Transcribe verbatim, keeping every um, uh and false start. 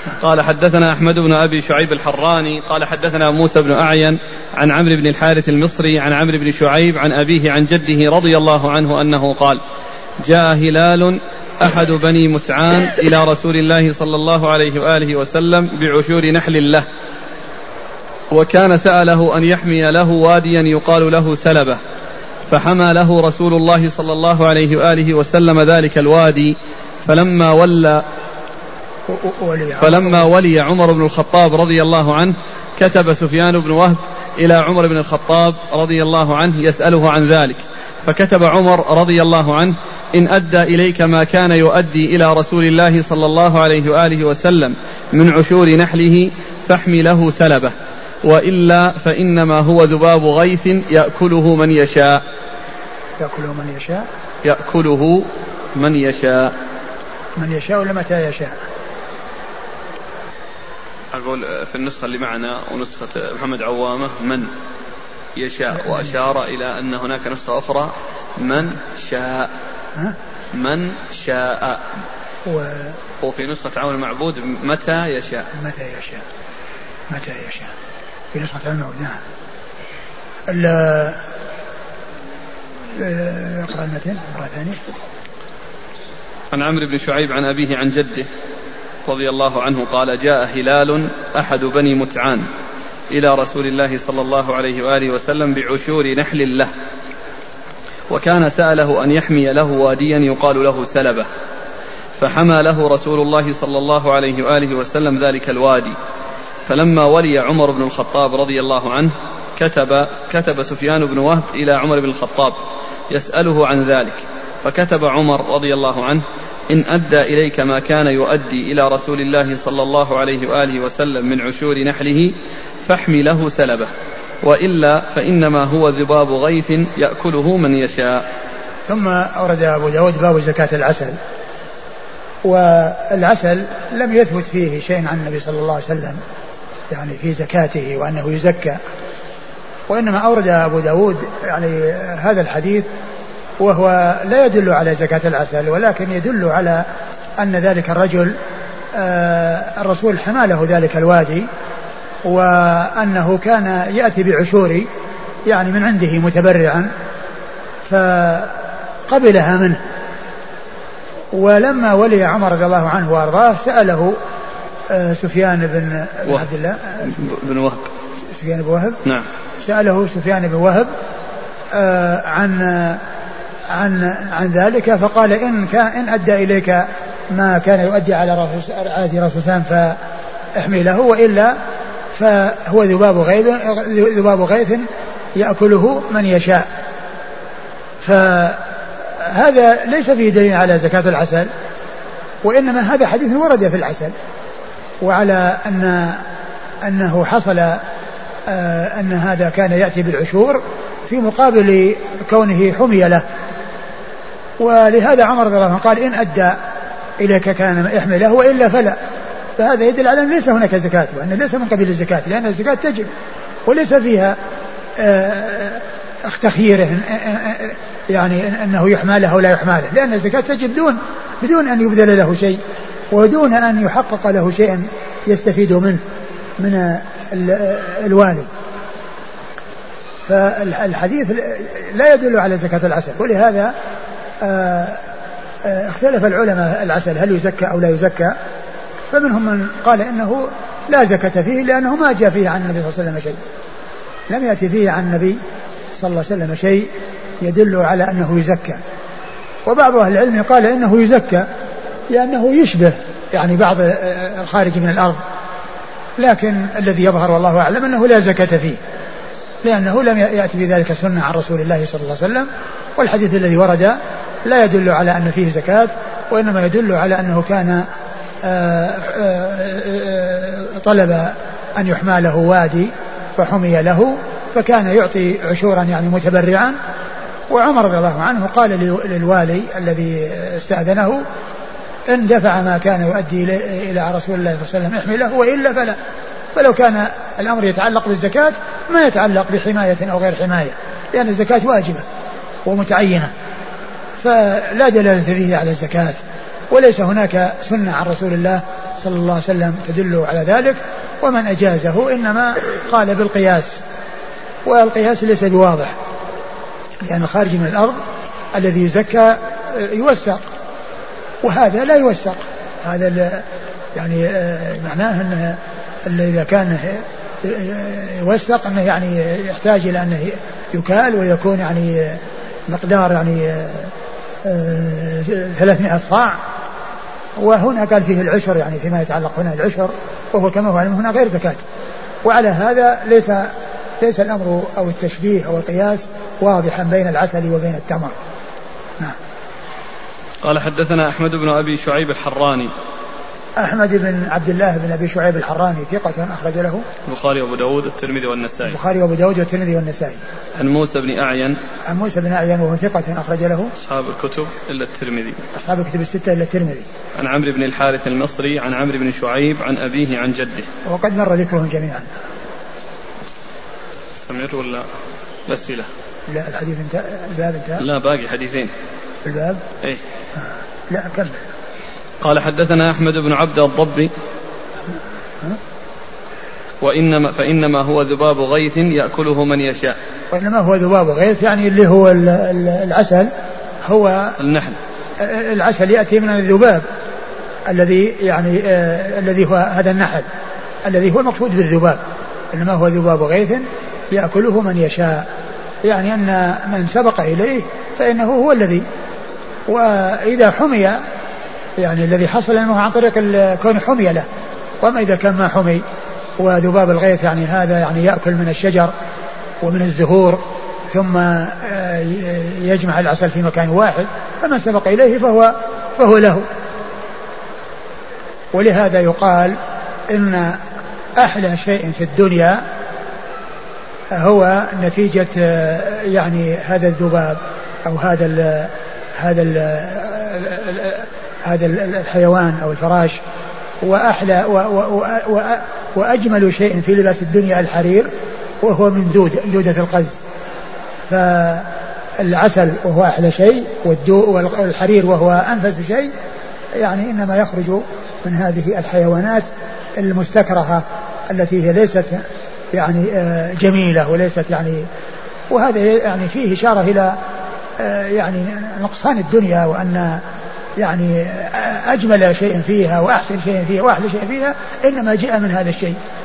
قال حدثنا أحمد بن أبي شعيب الحراني قال حدثنا موسى بن أعين عن عمرو بن الحارث المصري عن عمرو بن شعيب عن أبيه عن جده رضي الله عنه أنه قال جاء هلال أحد بني متعان إلى رسول الله صلى الله عليه وآله وسلم بعشور نحل له، وكان سأله أن يحمي له واديا يقال له سلبة، فحمى له رسول الله صلى الله عليه وآله وسلم ذلك الوادي، فلما ولى فلما ولي عمر بن الخطاب رضي الله عنه كتب سفيان بن وهب إلى عمر بن الخطاب رضي الله عنه يسأله عن ذلك، فكتب عمر رضي الله عنه إن أدى إليك ما كان يؤدي إلى رسول الله صلى الله عليه وآله وسلم من عشور نحله فاحمي له سلبه، وإلا فإنما هو ذباب غيث يأكله من يشاء. يأكله من يشاء يأكله من يشاء من يشاء ولا متى يشاء؟ أقول في النسخة اللي معنا ونسخة محمد عوامة من يشاء، وأشار إلى أن هناك نسخة أخرى من شاء من شاء و... وفي نسخة عون المعبود متى يشاء متى يشاء متى يشاء في نسخة عون المعبود. نعم. اقرأ المتن مرة ثانية. عن عمرو بن شعيب عن أبيه عن جده رضي الله عنه قال جاء هلال أحد بني متعان إلى رسول الله صلى الله عليه وآله وسلم بعشور نحل له، وكان سأله أن يحمي له واديا يقال له سلبة، فحمى له رسول الله صلى الله عليه وآله وسلم ذلك الوادي، فلما ولي عمر بن الخطاب رضي الله عنه كتب, كتب سفيان بن وهب إلى عمر بن الخطاب يسأله عن ذلك، فكتب عمر رضي الله عنه إن أدى إليك ما كان يؤدي إلى رسول الله صلى الله عليه وآله وسلم من عشور نحله فاحمي له سلبه، وإلا فإنما هو ذباب غيث يأكله من يشاء. ثم أورد أبو داود باب زكاة العسل، والعسل لم يثبت فيه شيء عن النبي صلى الله عليه وسلم يعني في زكاته وأنه يزكى، وإنما أورد أبو داود يعني هذا الحديث وهو لا يدل على زكاة العسل، ولكن يدل على أن ذلك الرجل الرسول حمى له ذلك الوادي، وأنه كان يأتي بعشور يعني من عنده متبرعا فقبلها منه، ولما ولي عمر رضي الله عنه وأرضاه سأله سفيان بن عبد الله بن وهب سفيان بن وهب نعم سأله سفيان بن وهب عن عن عن ذلك، فقال إن كان إن أدى إليك ما كان يؤدي على عهد رسول الله فاحمي له، وإلا فهو ذباب غيث ذباب غيث يأكله من يشاء. فهذا ليس فيه دليل على زكاة العسل، وإنما هذا حديث ورد في العسل، وعلى أن أنه حصل أن هذا كان يأتي بالعشور في مقابل كونه حمي له، ولهذا عمر رضي الله عنه قال إن أدى إليك كان يحمي له وإلا فلا. فهذا يدل على أن ليس هناك زكاة، وأن ليس من قبيل الزكاة، لأن الزكاة تجب وليس فيها تخييره يعني أنه يحمى له ولا يحمى له، لأن الزكاة تجب دون بدون أن يبذل له شيء ودون أن يحقق له شيء يستفيد منه من الوالي. فالحديث لا يدل على زكاة العسل، ولهذا اختلف العلماء العسل هل يزكى أو لا يزكى، فمنهم من قال إنه لا زكاة فيه لأنه ما جاء فيه عن النبي صلى الله عليه وسلم شيء، لم يأتي فيه عن النبي صلى الله عليه وسلم شيء يدل على أنه يزكى. وبعض أهل العلم قال إنه يزكى لأنه يشبه يعني بعض الخارج من الأرض، لكن الذي يظهر والله أعلم أنه لا زكاة فيه، لأنه لم يأتي بذلك سنة عن رسول الله صلى الله عليه وسلم، والحديث الذي ورد لا يدل على أن فيه زكاة، وإنما يدل على أنه كان طلب أن يحمى له وادي فحمي له، فكان يعطي عشورا يعني متبرعا. وعمر رضي الله عنه قال للوالي الذي استأذنه إن دفع ما كان يؤدي إلى رسول الله صلى الله عليه وسلم احمي له وإلا فلا. فلو كان الأمر يتعلق بالزكاة ما يتعلق بحماية أو غير حماية، لأن الزكاة واجبة ومتعينة، فلا دلالة فيه على الزكاة، وليس هناك سنة عن رسول الله صلى الله عليه وسلم تدل على ذلك، ومن أجازه إنما قال بالقياس، والقياس ليس بواضح، لأن الخارج من الأرض الذي يزكى يوسق، وهذا لا يوسق. هذا يعني معناه أنه إذا كان يوسق أنه يعني يحتاج إلى أنه يكال ويكون يعني مقدار يعني ثلاثمائة صاع، وهنا قال فيه العشر، يعني فيما يتعلق هنا العشر، وهو كما هو هنا غير زكاة. وعلى هذا ليس ليس الأمر أو التشبيه أو القياس واضحا بين العسل وبين التمر. نعم. قال حدثنا أحمد بن أبي شعيب الحراني. أحمد بن عبد الله بن أبي شعيب الحراني ثقة أخرج له البخاري وأبو داود والترمذي والنسائي. البخاري وأبو داود والترمذي والنسائي. عن موسى بن أعين. عن موسى بن أعين وهو ثقة أخرج له أصحاب الكتب إلا الترمذي. أصحاب الكتب الستة إلا الترمذي. عن عمرو بن الحارث المصري عن عمرو بن شعيب عن أبيه عن جده. وقد مر ذكرهم جميعا. استمر ولا الأسئلة؟ لا الحديث انتهى، الباب انتهى. لا باقي حديثين. الباب؟ إيه. آه. لا كمل. قال حدثنا أحمد بن عبد الضبي. وإنما فإنما هو ذباب غيث يأكله من يشاء. وإنما هو ذباب غيث يعني اللي هو العسل، هو النحل. العسل يأتي من الذباب الذي يعني آه الذي هو هذا النحل الذي هو المقصود بالذباب. إنما هو ذباب غيث يأكله من يشاء، يعني أن من سبق إليه فإنه هو الذي، وإذا حمي يعني الذي حصل انه عن طريق كون حمي له. وما اذا كان ما حمي، وذباب الغيث يعني هذا يعني ياكل من الشجر ومن الزهور ثم يجمع العسل في مكان واحد، فمن سبق اليه فهو فهو له. ولهذا يقال ان احلى شيء في الدنيا هو نتيجة يعني هذا الذباب او هذا ال هذا ال هذا الحيوان أو الفراش. وأحلى و و و وأجمل شيء في لباس الدنيا الحرير، وهو من دود دودة القز. فالعسل وهو أحلى شيء، والحرير وهو أنفس شيء، يعني إنما يخرج من هذه الحيوانات المستكرهة التي هي ليست يعني جميلة وليست يعني. وهذا يعني فيه إشارة إلى يعني نقصان الدنيا، وأن يعني أجمل شيء فيها وأحسن شيء فيها وأحلى شيء فيها إنما جاء من هذا الشيء.